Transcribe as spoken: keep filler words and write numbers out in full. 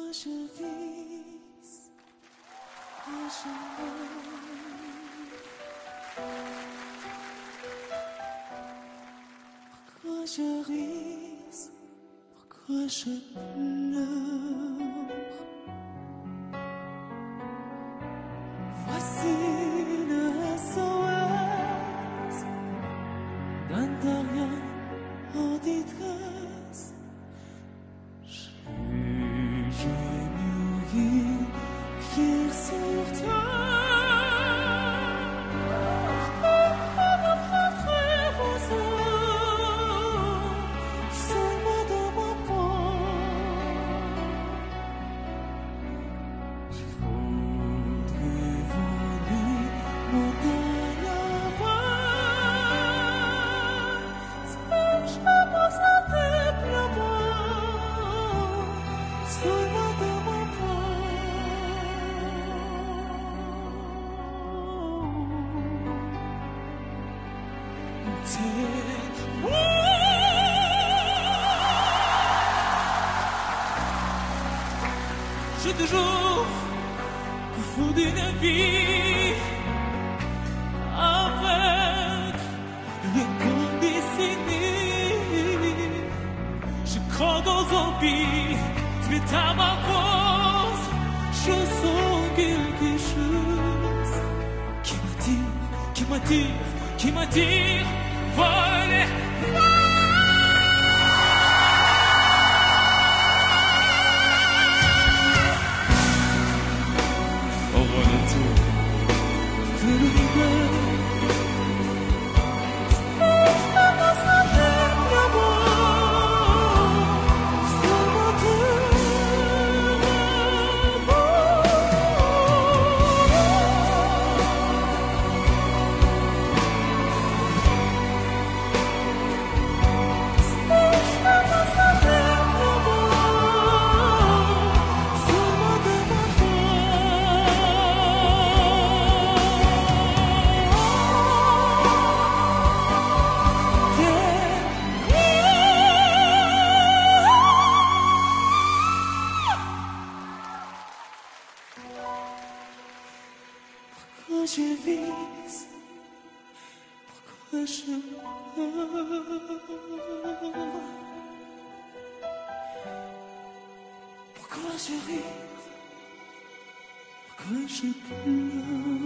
je vis, pourquoi je meurs, pourquoi je ris, pourquoi je pleure. Voici le S O S d'Intérieur en détresse. J'ai mûri fier sur toi. Pourquoi me frapperai vos âmes seulement dans ma peau? Je voudrais voler montagne avant. Si je pense à tes pleurs, seulement dans ma peau. Je toujours confondu la vie avec le temps décennie. Je crois dans un pays, tu es à ma force. Je sens quelque chose qui m'attire, qui m'attire, qui m'attire. Voler. Au retour de l'hiver, je me sentais d'abord seulement de pourquoi je vis, pourquoi je meurs, pourquoi je ris, pourquoi je pleure.